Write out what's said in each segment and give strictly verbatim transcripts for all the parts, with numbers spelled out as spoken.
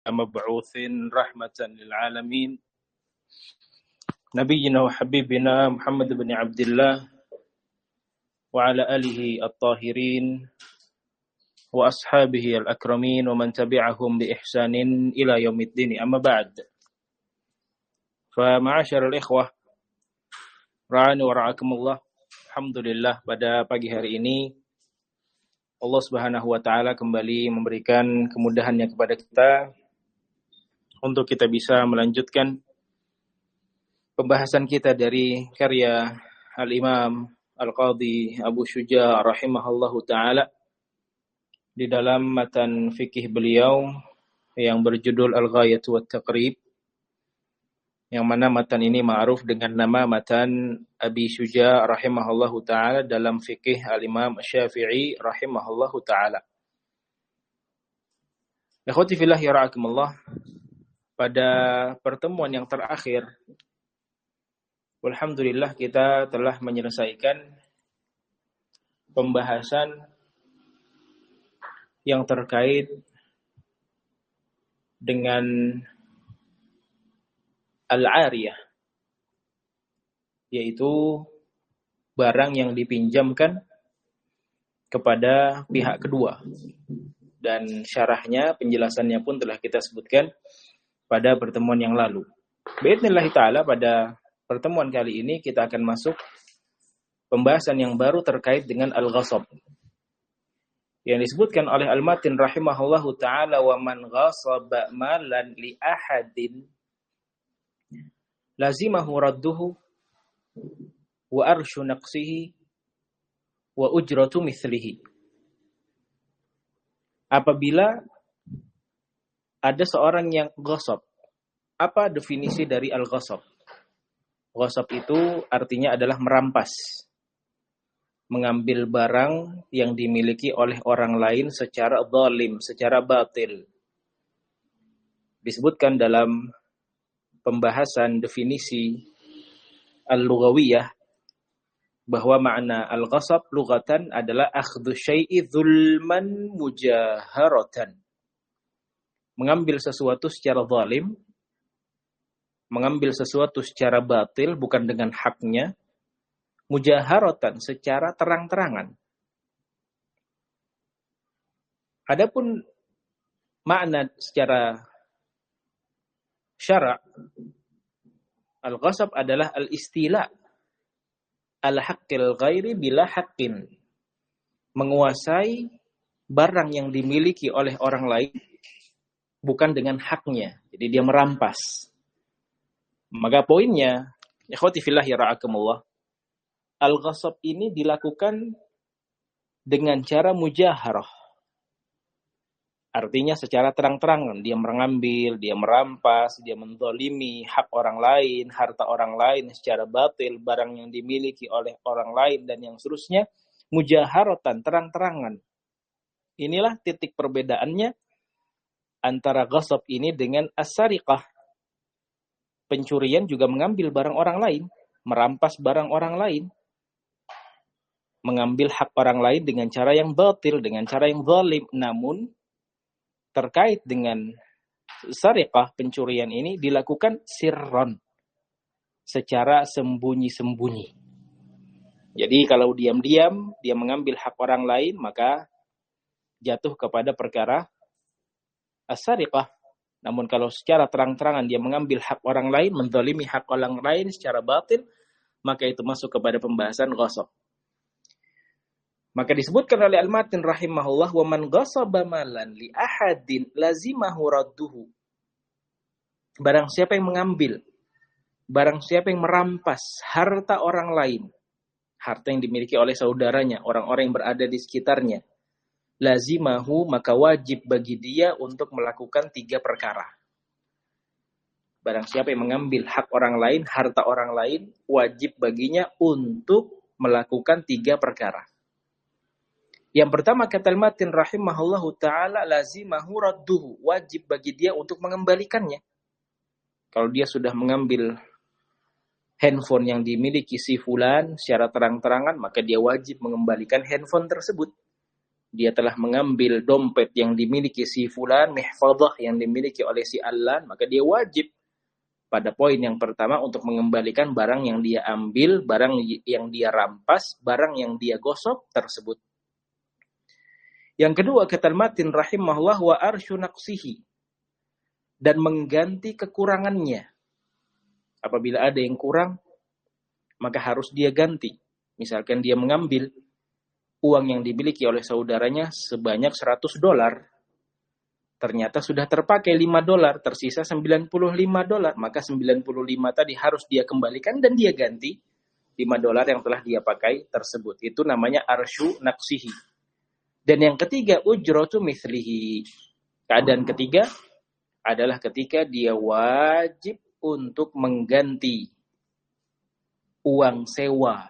مبعوث رحمة للعالمين نبينا وحبيبنا محمد بن عبد الله وعلى آله الطاهرين وأصحابه الأكرمين ومن تبعهم بإحسان إلى يوم الدين أما بعد فمعاشر الإخوة ra'ani wa ra'akumullah. Alhamdulillah, pada pagi hari ini Allah Subhanahu wa taala kembali memberikan kemudahannya kepada kita untuk kita bisa melanjutkan pembahasan kita dari karya Al-Imam Al-Qadhi Abu Syuja rahimahullahu taala di dalam matan fikih beliau yang berjudul Al-Ghayat wa Taqrib, yang mana matan ini ma'ruf dengan nama matan Abi Syuja rahimahullahu ta'ala dalam fikih al-Imam Syafi'i rahimahullahu ta'ala. Ikhwati fillah ya ra'akumullah, pada pertemuan yang terakhir alhamdulillah kita telah menyelesaikan pembahasan yang terkait dengan al-ariyah, yaitu barang yang dipinjamkan kepada pihak kedua. Dan syarahnya, penjelasannya pun telah kita sebutkan pada pertemuan yang lalu. Bi'idznillah ta'ala, pada pertemuan kali ini kita akan masuk pembahasan yang baru terkait dengan al-ghasab, yang disebutkan oleh Al-Matin rahimahullahu ta'ala, wa man ghasaba malan li ahadin lazimahu radduhu wa arshu naqsihi wa ujratu mithlihi. Apabila ada seorang yang ghasab, apa definisi dari al-ghasab? Ghasab itu artinya adalah merampas, mengambil barang yang dimiliki oleh orang lain secara zalim, secara batil. Disebutkan dalam pembahasan definisi al-lughawiyah bahwa makna al-ghasab lughatan adalah akhdhu syai'i dzulman mujaharatan, mengambil sesuatu secara zalim, mengambil sesuatu secara batil bukan dengan haknya, mujaharatan secara terang-terangan. Adapun makna secara syara', al-ghasab adalah al-istila al-haqqil ghairi bila haqqin, menguasai barang yang dimiliki oleh orang lain bukan dengan haknya, jadi dia merampas. Maka poinnya, ikhwati fillah ya ra'akumullah, al-ghasab ini dilakukan dengan cara mujaharah. Artinya secara terang-terangan, dia mengambil, dia merampas, dia menzalimi hak orang lain, harta orang lain secara batil, barang yang dimiliki oleh orang lain, dan yang seterusnya, mujaharatan, terang-terangan. Inilah titik perbedaannya antara ghasab ini dengan as-sariqah. Pencurian juga mengambil barang orang lain, merampas barang orang lain, mengambil hak orang lain dengan cara yang batil, dengan cara yang zalim. Namun terkait dengan sariqah, pencurian ini dilakukan sirron, secara sembunyi-sembunyi. Jadi kalau diam-diam dia mengambil hak orang lain, maka jatuh kepada perkara as-sariqah. Namun kalau secara terang-terangan dia mengambil hak orang lain, menzalimi hak orang lain secara batil, maka itu masuk kepada pembahasan ghasab. Maka disebutkan oleh Al-Matin rahimahullah, wa man ghasaba malan li ahadin lazimahu radduhu. Barang siapa yang mengambil, barang siapa yang merampas harta orang lain, harta yang dimiliki oleh saudaranya, orang-orang yang berada di sekitarnya, lazimahu, maka wajib bagi dia untuk melakukan tiga perkara. Barang siapa yang mengambil hak orang lain, harta orang lain, wajib baginya untuk melakukan tiga perkara. Yang pertama, kata Al-Matin rahimahullahu ta'ala, lazimahu radduhu, wajib bagi dia untuk mengembalikannya. Kalau dia sudah mengambil handphone yang dimiliki si fulan secara terang-terangan, maka dia wajib mengembalikan handphone tersebut. dia telah mengambil dompet yang dimiliki si fulan, mihfadah yang dimiliki oleh si allan, maka dia wajib pada poin yang pertama untuk mengembalikan barang yang dia ambil, barang yang dia rampas, barang yang dia gosok tersebut. Yang kedua, kata al-matin rahimahullah, wa arsyu naqsihi, dan mengganti kekurangannya. Apabila ada yang kurang, maka harus dia ganti. Misalkan dia mengambil uang yang dimiliki oleh saudaranya sebanyak seratus dolar. Ternyata sudah terpakai lima dolar, tersisa sembilan puluh lima dolar. Maka sembilan puluh lima tadi harus dia kembalikan dan dia ganti lima dolar yang telah dia pakai tersebut. Itu namanya arsyu naqsihi. Dan yang ketiga, ujratu mithlihi. Keadaan ketiga adalah ketika dia wajib untuk mengganti uang sewa,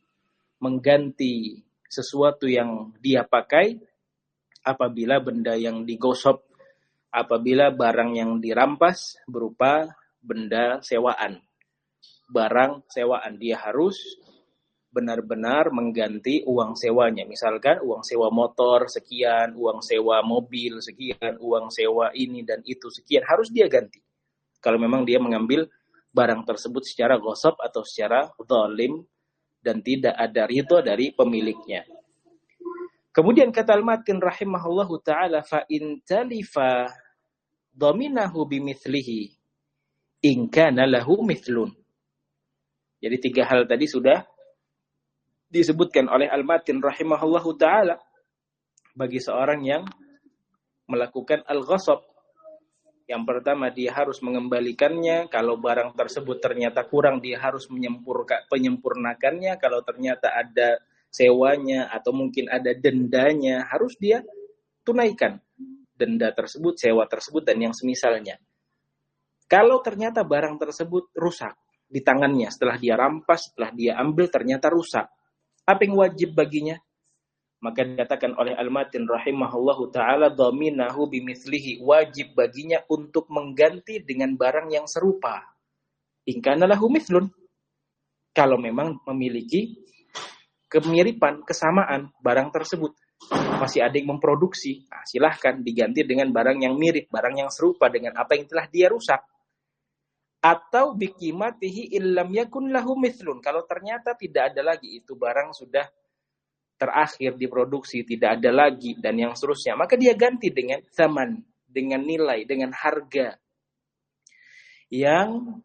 mengganti sesuatu yang dia pakai apabila benda yang digosok, apabila barang yang dirampas berupa benda sewaan, barang sewaan, dia harus benar-benar mengganti uang sewanya. Misalkan uang sewa motor sekian, uang sewa mobil sekian, uang sewa ini dan itu sekian, harus dia ganti. Kalau memang dia mengambil barang tersebut secara gosok atau secara zalim dan tidak ada ridho dari pemiliknya. Kemudian kata al-matin rahimahullahu ta'ala, fa in talifa dhaminahu bimithlihi in kana lahu mithlun. Jadi tiga hal tadi sudah disebutkan oleh al-matin rahimahullahu ta'ala bagi seorang yang melakukan al-ghasab. Yang pertama, dia harus mengembalikannya. Kalau barang tersebut ternyata kurang, dia harus menyempurnakannya. Kalau ternyata ada sewanya atau mungkin ada dendanya, harus dia tunaikan denda tersebut, sewa tersebut, dan yang semisalnya. Kalau ternyata barang tersebut rusak di tangannya, setelah dia rampas, setelah dia ambil ternyata rusak, apa yang wajib baginya? Maka dikatakan oleh al-matin rahimahullahu ta'ala, dhaminahu bimithlihi, wajib baginya untuk mengganti dengan barang yang serupa. In kana lahu mithlun, kalau memang memiliki kemiripan, kesamaan barang tersebut, masih ada yang memproduksi, nah, silahkan diganti dengan barang yang mirip, barang yang serupa dengan apa yang telah dia rusak. Atau biqimatihi illam yakun lahu mithlun, kalau ternyata tidak ada lagi, itu barang sudah terakhir diproduksi, tidak ada lagi, dan yang seterusnya, maka dia ganti dengan zaman, dengan nilai, dengan harga yang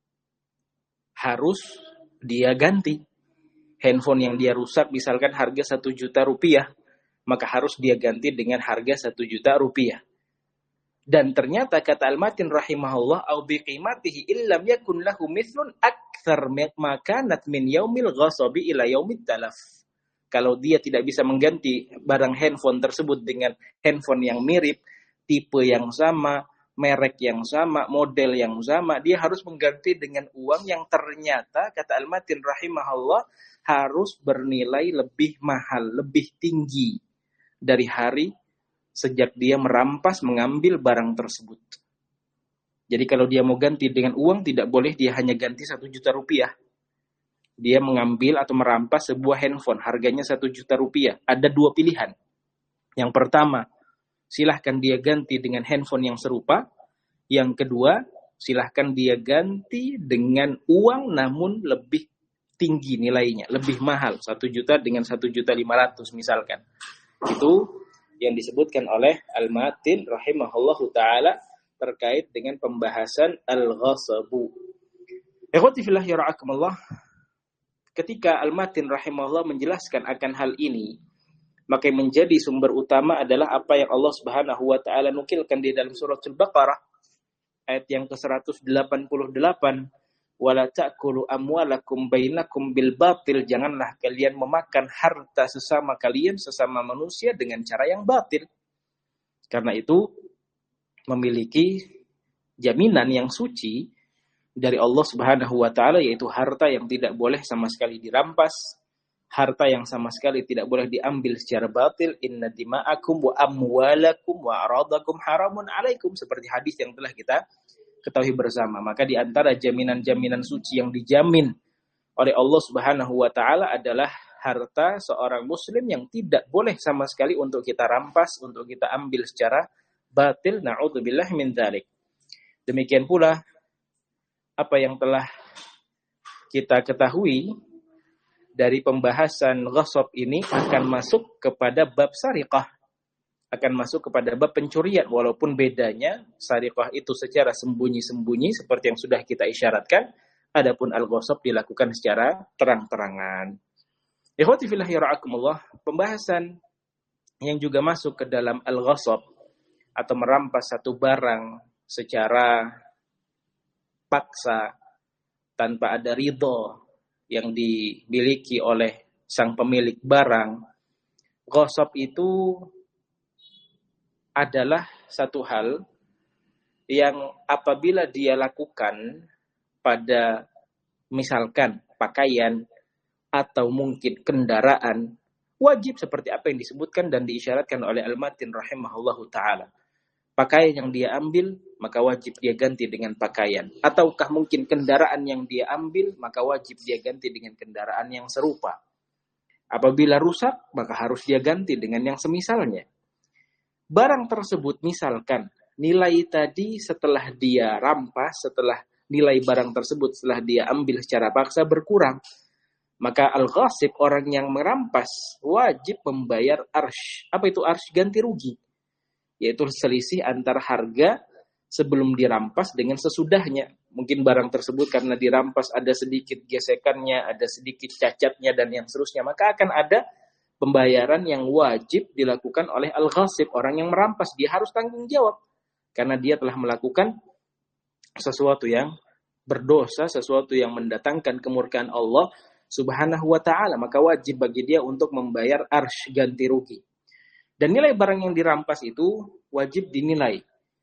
harus dia ganti. Handphone yang dia rusak misalkan harga satu juta rupiah, maka harus dia ganti dengan harga satu juta rupiah. Dan ternyata kata al-matin rahimahullah, au biqimatihi illam yakun lahu mithlun akthar makanat min yaumil ghasabi ila yaumit talaf. Kalau dia tidak bisa mengganti barang handphone tersebut dengan handphone yang mirip, tipe yang sama, merek yang sama, model yang sama, dia harus mengganti dengan uang yang ternyata, kata al-matin rahimahullah, harus bernilai lebih mahal, lebih tinggi dari hari sejak dia merampas, mengambil barang tersebut. Jadi kalau dia mau ganti dengan uang, tidak boleh dia hanya ganti satu juta rupiah. Dia mengambil atau merampas sebuah handphone, harganya satu juta rupiah. Ada dua pilihan. Yang pertama, silahkan dia ganti dengan handphone yang serupa. Yang kedua, silahkan dia ganti dengan uang namun lebih tinggi nilainya, lebih mahal, satu juta dengan satu juta lima ratus misalkan. Itu yang disebutkan oleh al-matin rahimahullahu ta'ala terkait dengan pembahasan al-ghasabu. Ikhwati fillah ya ra'akumullah. Ketika al-matin rahimahullah menjelaskan akan hal ini, maka yang menjadi sumber utama adalah apa yang Allah Subhanahu wa taala nukilkan di dalam surah Al-Baqarah ayat yang ke seratus delapan puluh delapan, wala ta'kulu amwalakum bainakum bil batil, janganlah kalian memakan harta sesama kalian, sesama manusia dengan cara yang batil. Karena itu memiliki jaminan yang suci dari Allah Subhanahu wa taala, yaitu harta yang tidak boleh sama sekali dirampas, harta yang sama sekali tidak boleh diambil secara batil. Inna dima'akum wa amwalakum wa aradakum haramun alaikum, seperti hadis yang telah kita ketahui bersama. Maka di antara jaminan-jaminan suci yang dijamin oleh Allah Subhanahu wa taala adalah harta seorang muslim yang tidak boleh sama sekali untuk kita rampas, untuk kita ambil secara batil. Na'udzubillah min dzalik. Demikian pula apa yang telah kita ketahui dari pembahasan ghasab ini akan masuk kepada bab sariqah, akan masuk kepada bab pencurian, walaupun bedanya sariqah itu secara sembunyi-sembunyi seperti yang sudah kita isyaratkan, adapun al-ghasab dilakukan secara terang-terangan. Ikhwati fillah yara'akumullah, pembahasan yang juga masuk ke dalam al-ghasab atau merampas satu barang secara paksa tanpa ada ridho yang dimiliki oleh sang pemilik barang. Ghasab itu adalah satu hal yang apabila dia lakukan pada misalkan pakaian atau mungkin kendaraan, wajib seperti apa yang disebutkan dan diisyaratkan oleh Al-Matin rahimahullahu ta'ala. Pakaian yang dia ambil, maka wajib dia ganti dengan pakaian. Ataukah mungkin kendaraan yang dia ambil, maka wajib dia ganti dengan kendaraan yang serupa. Apabila rusak, maka harus dia ganti dengan yang semisalnya. Barang tersebut misalkan, nilai tadi setelah dia rampas, setelah nilai barang tersebut setelah dia ambil secara paksa berkurang, maka al-ghasib, orang yang merampas, wajib membayar arsh. Apa itu arsh? Ganti rugi. Yaitu selisih antara harga sebelum dirampas dengan sesudahnya. Mungkin barang tersebut karena dirampas ada sedikit gesekannya, ada sedikit cacatnya, dan yang seterusnya. Maka akan ada pembayaran yang wajib dilakukan oleh al-ghasib, orang yang merampas. Dia harus tanggung jawab. Karena dia telah melakukan sesuatu yang berdosa, sesuatu yang mendatangkan kemurkaan Allah subhanahu wa ta'ala. Maka wajib bagi dia untuk membayar arsh, ganti rugi. Dan nilai barang yang dirampas itu wajib dinilai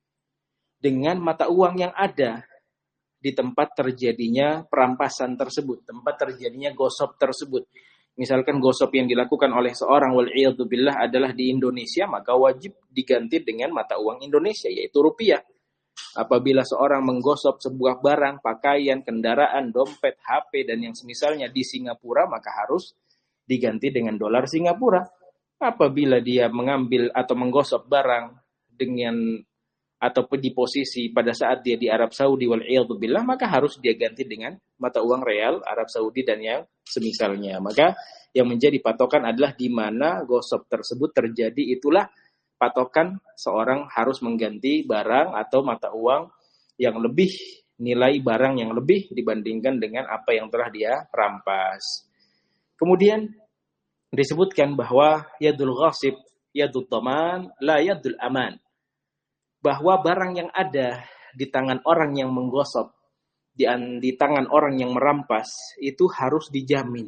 dengan mata uang yang ada di tempat terjadinya perampasan tersebut, tempat terjadinya gosop tersebut. Misalkan gosop yang dilakukan oleh seorang wal'iyadzubillah adalah di Indonesia, maka wajib diganti dengan mata uang Indonesia, yaitu rupiah. Apabila seorang menggosop sebuah barang, pakaian, kendaraan, dompet, H P, dan yang semisalnya di Singapura, maka harus diganti dengan dolar Singapura. Apabila dia mengambil atau menggosok barang dengan ataupun di posisi pada saat dia di Arab Saudi wal'iyadzubillah, maka harus dia ganti dengan mata uang real Arab Saudi dan yang semisalnya. Maka yang menjadi patokan adalah di mana gosok tersebut terjadi, itulah patokan seorang harus mengganti barang atau mata uang yang lebih, nilai barang yang lebih dibandingkan dengan apa yang telah dia rampas. Kemudian disebutkan bahwa yadul ghasib yadul taman la yadul aman, bahwa barang yang ada di tangan orang yang menggosok, di, di tangan orang yang merampas, itu harus dijamin,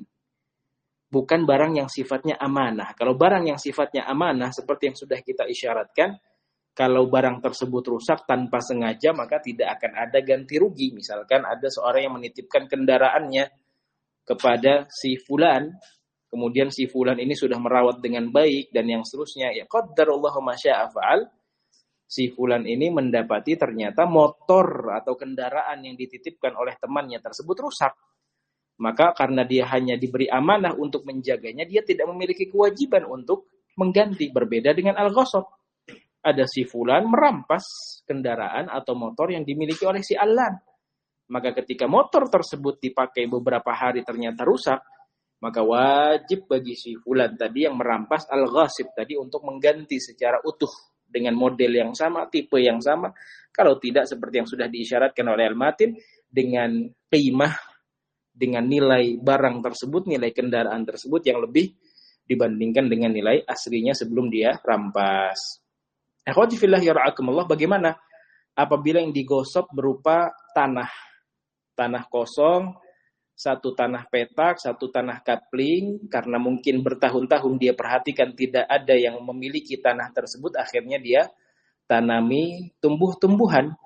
bukan barang yang sifatnya amanah. Kalau barang yang sifatnya amanah seperti yang sudah kita isyaratkan, kalau barang tersebut rusak tanpa sengaja, maka tidak akan ada ganti rugi. Misalkan ada seorang yang menitipkan kendaraannya kepada si fulan, kemudian si fulan ini sudah merawat dengan baik dan yang seterusnya, ya qaddarallahu ma syaa fa'al, si fulan ini mendapati ternyata motor atau kendaraan yang dititipkan oleh temannya tersebut rusak. Maka karena dia hanya diberi amanah untuk menjaganya, dia tidak memiliki kewajiban untuk mengganti. Berbeda dengan al-ghasab. Ada si fulan merampas kendaraan atau motor yang dimiliki oleh si Alan. Maka ketika motor tersebut dipakai beberapa hari ternyata rusak, maka wajib bagi si fulan tadi yang merampas al-ghasib tadi untuk mengganti secara utuh dengan model yang sama, tipe yang sama. Kalau tidak, seperti yang sudah diisyaratkan oleh Al-Matin, dengan qimah, dengan nilai barang tersebut, nilai kendaraan tersebut yang lebih dibandingkan dengan nilai aslinya sebelum dia rampas. Akhwati fillah yara'akumullah, bagaimana apabila yang digosok berupa tanah, tanah kosong, satu tanah petak, satu tanah kapling, karena mungkin bertahun-tahun dia perhatikan tidak ada yang memiliki tanah tersebut, akhirnya dia tanami tumbuh-tumbuhan.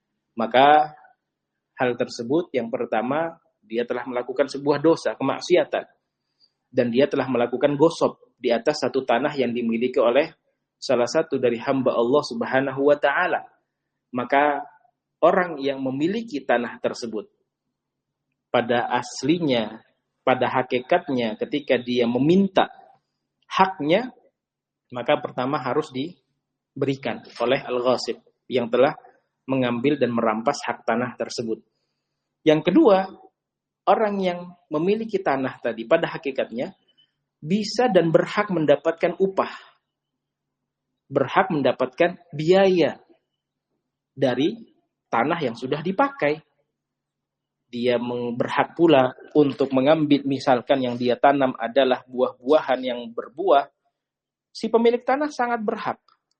Maka hal tersebut yang pertama, dia telah melakukan sebuah dosa, kemaksiatan. Dan dia telah melakukan gosop di atas satu tanah yang dimiliki oleh salah satu dari hamba Allah subhanahu wa ta'ala. Maka orang yang memiliki tanah tersebut pada aslinya pada hakikatnya ketika dia meminta haknya, maka pertama harus diberikan oleh al-ghasib yang telah mengambil dan merampas hak tanah tersebut. Yang kedua, orang yang memiliki tanah tadi pada hakikatnya bisa dan berhak mendapatkan upah, berhak mendapatkan biaya dari tanah yang sudah dipakai. Dia berhak pula untuk mengambil, misalkan yang dia tanam adalah buah-buahan yang berbuah, si pemilik tanah sangat berhak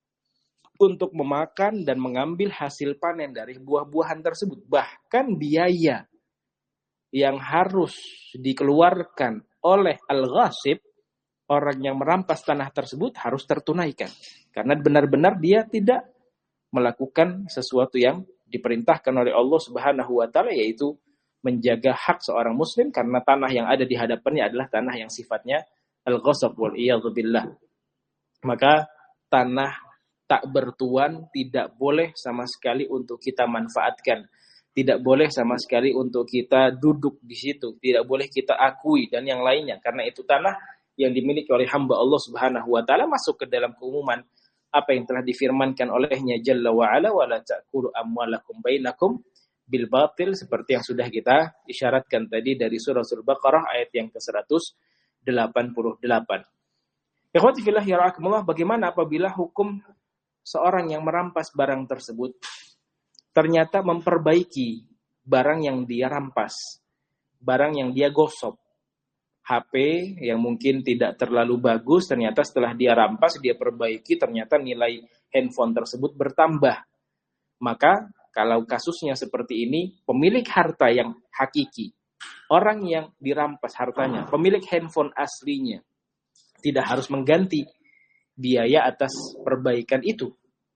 untuk memakan dan mengambil hasil panen dari buah-buahan tersebut. Bahkan biaya yang harus dikeluarkan oleh al-ghasib, orang yang merampas tanah tersebut, harus tertunaikan. Karena benar-benar dia tidak melakukan sesuatu yang diperintahkan oleh Allah Subhanahu wa taala, yaitu menjaga hak seorang muslim, karena tanah yang ada di hadapannya adalah tanah yang sifatnya al-ghasab wal iyadzu billah. Maka tanah tak bertuan tidak boleh sama sekali untuk kita manfaatkan. Tidak boleh sama sekali untuk kita duduk di situ. Tidak boleh kita akui dan yang lainnya. Karena itu tanah yang dimiliki oleh hamba Allah Subhanahu wa taala, masuk ke dalam keumuman apa yang telah difirmankan olehnya Jalla wa ala, wa la ta'kulu amwalakum bainakum bil batil, seperti yang sudah kita isyaratkan tadi dari surah Al-Baqarah ayat yang ke seratus delapan puluh delapan. Ikhwati fillah ya rahimakumullah, bagaimana apabila hukum seorang yang merampas barang tersebut ternyata memperbaiki barang yang dia rampas, barang yang dia gosok. H P yang mungkin tidak terlalu bagus, ternyata setelah dia rampas, dia perbaiki, ternyata nilai handphone tersebut bertambah. Maka kalau kasusnya seperti ini, pemilik harta yang hakiki, orang yang dirampas hartanya, pemilik handphone aslinya, tidak harus mengganti biaya atas perbaikan itu.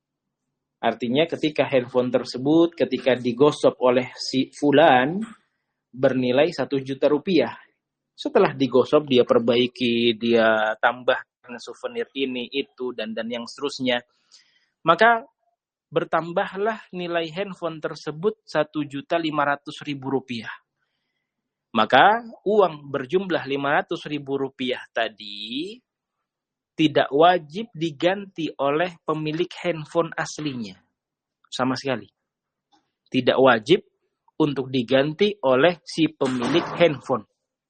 Artinya ketika handphone tersebut, ketika digosok oleh si fulan, bernilai satu juta rupiah. Setelah digosok, dia perbaiki, dia tambahkan souvenir ini, itu, dan dan yang seterusnya. Maka bertambahlah nilai handphone tersebut satu juta lima ratus ribu rupiah. Maka uang berjumlah lima ratus ribu rupiah tadi tidak wajib diganti oleh pemilik handphone aslinya. Sama sekali. Tidak wajib untuk diganti oleh si pemilik handphone.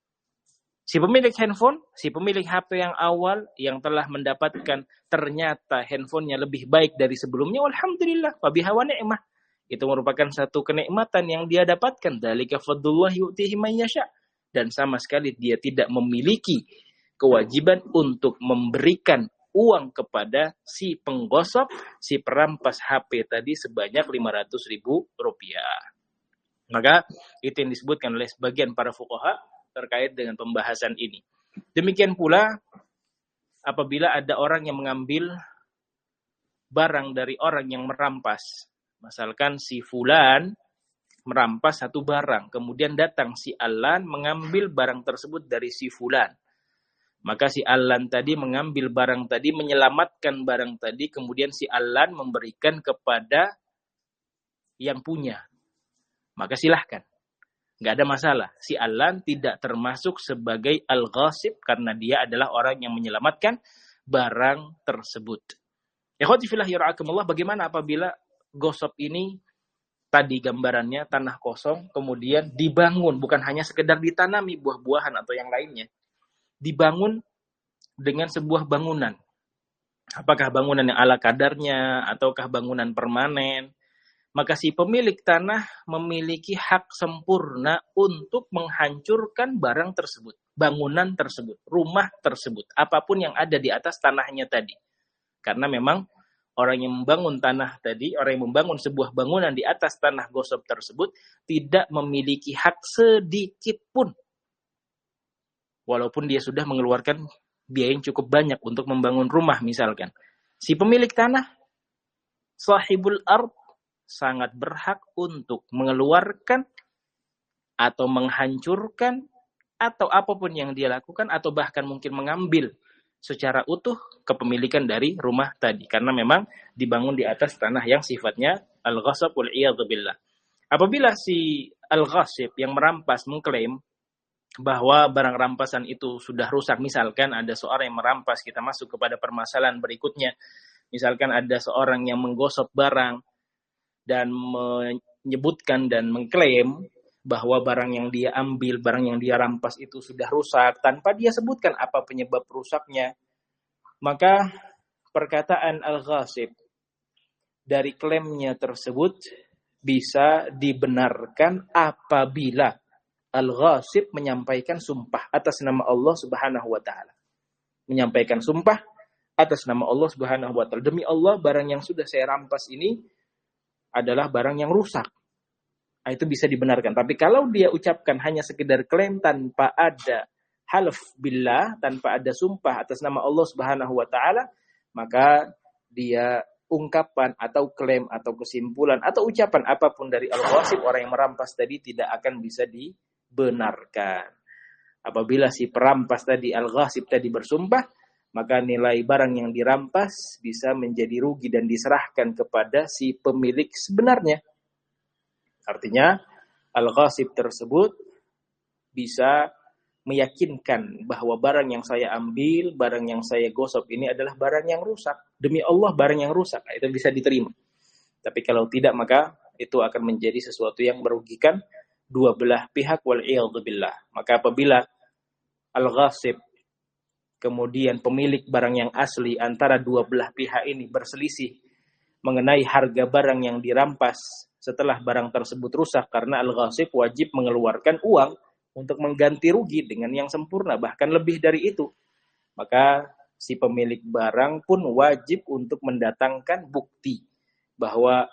Si pemilik handphone, si pemilik H P yang awal, yang telah mendapatkan ternyata handphonenya lebih baik dari sebelumnya, alhamdulillah, wa biha wa ni'mah. Itu merupakan satu kenikmatan yang dia dapatkan. Dzalika fadlullah yu'tihi man yasha. Dan sama sekali dia tidak memiliki kewajiban untuk memberikan uang kepada si penggosok, si perampas H P tadi sebanyak lima ratus ribu rupiah. Maka itu yang disebutkan oleh sebagian para fuqaha terkait dengan pembahasan ini. Demikian pula apabila ada orang yang mengambil barang dari orang yang merampas. Misalkan si fulan merampas satu barang, kemudian datang si Alan mengambil barang tersebut dari si fulan. Maka si Alan tadi mengambil barang tadi, menyelamatkan barang tadi, kemudian si Alan memberikan kepada yang punya. Maka silahkan. Nggak ada masalah. Si Alan tidak termasuk sebagai al-ghasib karena dia adalah orang yang menyelamatkan barang tersebut. Ikhwati fillah ya rahimakumullah, bagaimana apabila gosok ini tadi gambarannya tanah kosong kemudian dibangun, bukan hanya sekedar ditanami buah-buahan atau yang lainnya. Dibangun dengan sebuah bangunan. Apakah bangunan yang ala kadarnya ataukah bangunan permanen? Maka si pemilik tanah memiliki hak sempurna untuk menghancurkan barang tersebut, bangunan tersebut, rumah tersebut, apapun yang ada di atas tanahnya tadi. Karena memang orang yang membangun tanah tadi, orang yang membangun sebuah bangunan di atas tanah gosok tersebut tidak memiliki hak sedikit pun. Walaupun dia sudah mengeluarkan biaya yang cukup banyak untuk membangun rumah misalkan. Si pemilik tanah, sahibul ard, sangat berhak untuk mengeluarkan atau menghancurkan atau apapun yang dia lakukan atau bahkan mungkin mengambil secara utuh kepemilikan dari rumah tadi karena memang dibangun di atas tanah yang sifatnya al-ghasab wal iyadzu billah. Apabila si al-ghasib yang merampas mengklaim bahwa barang rampasan itu sudah rusak. Misalkan ada seorang yang merampas, kita masuk kepada permasalahan berikutnya. Misalkan ada seorang yang menggosok barang dan menyebutkan dan mengklaim bahwa barang yang dia ambil, barang yang dia rampas itu sudah rusak tanpa dia sebutkan apa penyebab rusaknya. Maka perkataan al-ghasib dari klaimnya tersebut bisa dibenarkan apabila al-ghasib menyampaikan sumpah atas nama Allah Subhanahu wa taala. Menyampaikan sumpah atas nama Allah Subhanahu wa taala. Demi Allah, barang yang sudah saya rampas ini adalah barang yang rusak. Nah, itu bisa dibenarkan. Tapi kalau dia ucapkan hanya sekedar klaim tanpa ada half billah, tanpa ada sumpah atas nama Allah Subhanahu wa taala, maka dia ungkapan atau klaim atau kesimpulan atau ucapan apapun dari al-ghasib, orang yang merampas tadi, tidak akan bisa dibenarkan. Apabila si perampas tadi, al-ghasib tadi bersumpah, maka nilai barang yang dirampas bisa menjadi rugi dan diserahkan kepada si pemilik sebenarnya. Artinya al-ghasib tersebut bisa meyakinkan bahwa barang yang saya ambil, barang yang saya gosok ini adalah barang yang rusak. Demi Allah, barang yang rusak. Nah, itu bisa diterima. Tapi kalau tidak, maka itu akan menjadi sesuatu yang merugikan dua belah pihak, wal'iyadzu billah. Maka apabila al-ghasib, kemudian pemilik barang yang asli, antara dua belah pihak ini berselisih mengenai harga barang yang dirampas setelah barang tersebut rusak, karena al-ghasib wajib mengeluarkan uang untuk mengganti rugi dengan yang sempurna, bahkan lebih dari itu. Maka si pemilik barang pun wajib untuk mendatangkan bukti bahwa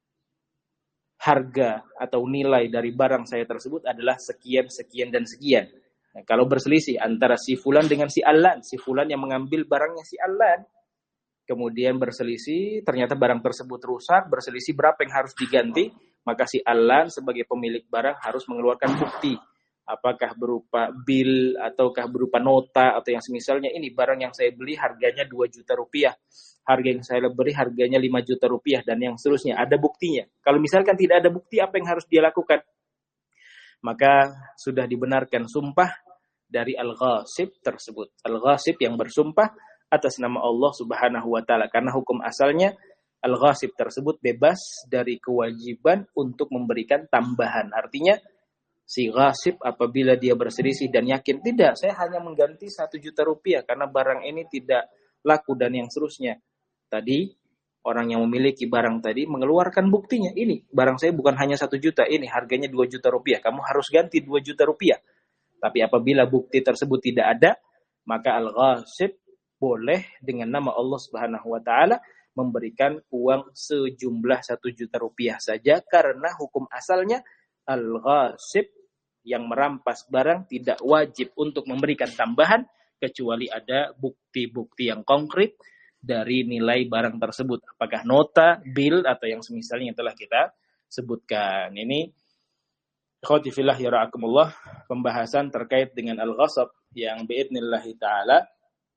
harga atau nilai dari barang saya tersebut adalah sekian, sekian, dan sekian. Nah, kalau berselisih antara si fulan dengan si Alan, si fulan yang mengambil barangnya si Alan, kemudian berselisih, ternyata barang tersebut rusak, berselisih berapa yang harus diganti, maka si Alan sebagai pemilik barang harus mengeluarkan bukti. Apakah berupa bil, ataukah berupa nota, atau yang semisalnya, ini barang yang saya beli harganya dua juta rupiah. Harga yang saya beli harganya lima juta rupiah, dan yang seterusnya. Ada buktinya. Kalau misalkan tidak ada bukti, apa yang harus dia lakukan? Maka sudah dibenarkan sumpah dari al-ghasib tersebut. Al-ghasib yang bersumpah atas nama Allah Subhanahu wa taala, karena hukum asalnya al-ghasib tersebut bebas dari kewajiban untuk memberikan tambahan. Artinya si ghasib apabila dia berselisih dan yakin, tidak, saya hanya mengganti satu juta rupiah karena barang ini tidak laku dan yang seterusnya. Tadi orang yang memiliki barang tadi mengeluarkan buktinya, ini barang saya bukan hanya satu juta, ini harganya dua juta rupiah, kamu harus ganti dua juta rupiah. Tapi apabila bukti tersebut tidak ada, maka al-ghasib boleh dengan nama Allah Subhanahu wa taala memberikan uang sejumlah satu juta rupiah saja, karena hukum asalnya al-ghasib yang merampas barang tidak wajib untuk memberikan tambahan kecuali ada bukti-bukti yang konkret dari nilai barang tersebut. Apakah nota, bil, atau yang semisalnya yang telah kita sebutkan. Ini ikhwati fillah ya ra'akumullah, pembahasan terkait dengan al-ghasab yang biidnillahi ta'ala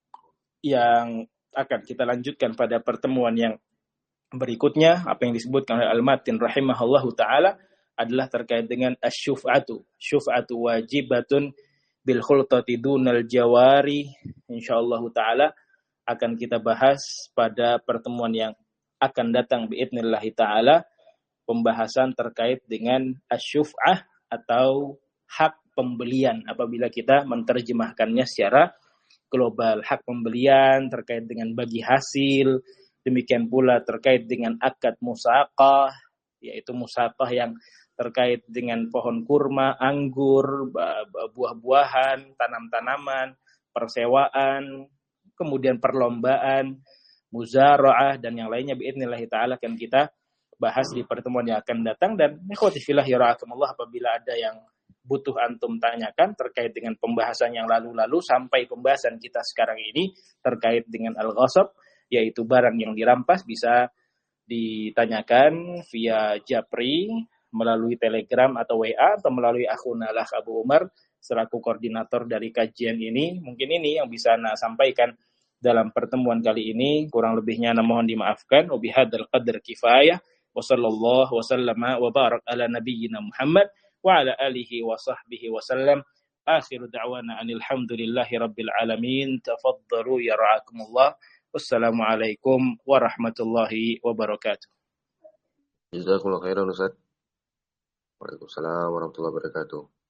yang akan kita lanjutkan pada pertemuan yang berikutnya. Apa yang disebutkan oleh Al-Matin rahimahullahu ta'ala adalah terkait dengan asy-syuf'atu. Syuf'atu wajibatun bil khultati dunal jawari. Insyaallah taala akan kita bahas pada pertemuan yang akan datang biidznillah taala, pembahasan terkait dengan asy-syuf'ah atau hak pembelian apabila kita menerjemahkannya secara global. Hak pembelian terkait dengan bagi hasil, demikian pula terkait dengan akad musaqah, yaitu musaqah yang terkait dengan pohon kurma, anggur, buah-buahan, tanam-tanaman, persewaan, kemudian perlombaan, muzara'ah, dan yang lainnya biidznillah ta'ala akan kita bahas di pertemuan yang akan datang. Dan ikhwati fillah ya ra'akumullah, apabila ada yang butuh antum tanyakan terkait dengan pembahasan yang lalu-lalu sampai pembahasan kita sekarang ini terkait dengan al-ghasab, yaitu barang yang dirampas, bisa ditanyakan via Japri, melalui Telegram atau W A, atau melalui akhuna Lakh Abu Umar selaku koordinator dari kajian ini. Mungkin ini yang bisa Ana sampaikan dalam pertemuan kali ini. Kurang lebihnya Ana mohon dimaafkan. Wa bihadzal qadar kifayah. Wa sallallahu wa sallama wa barak ala nabiyyina Muhammad wa ala alihi wa sahbihi wa sallam. Akhiru da'wana anil hamdulillahi rabbil alamin. Tafaddalu ya ra'akumullah. Wassalamualaikum warahmatullahi wabarakatuh. Jazakumullah khairan Ustaz. Waalaikumsalam warahmatullahi wabarakatuh.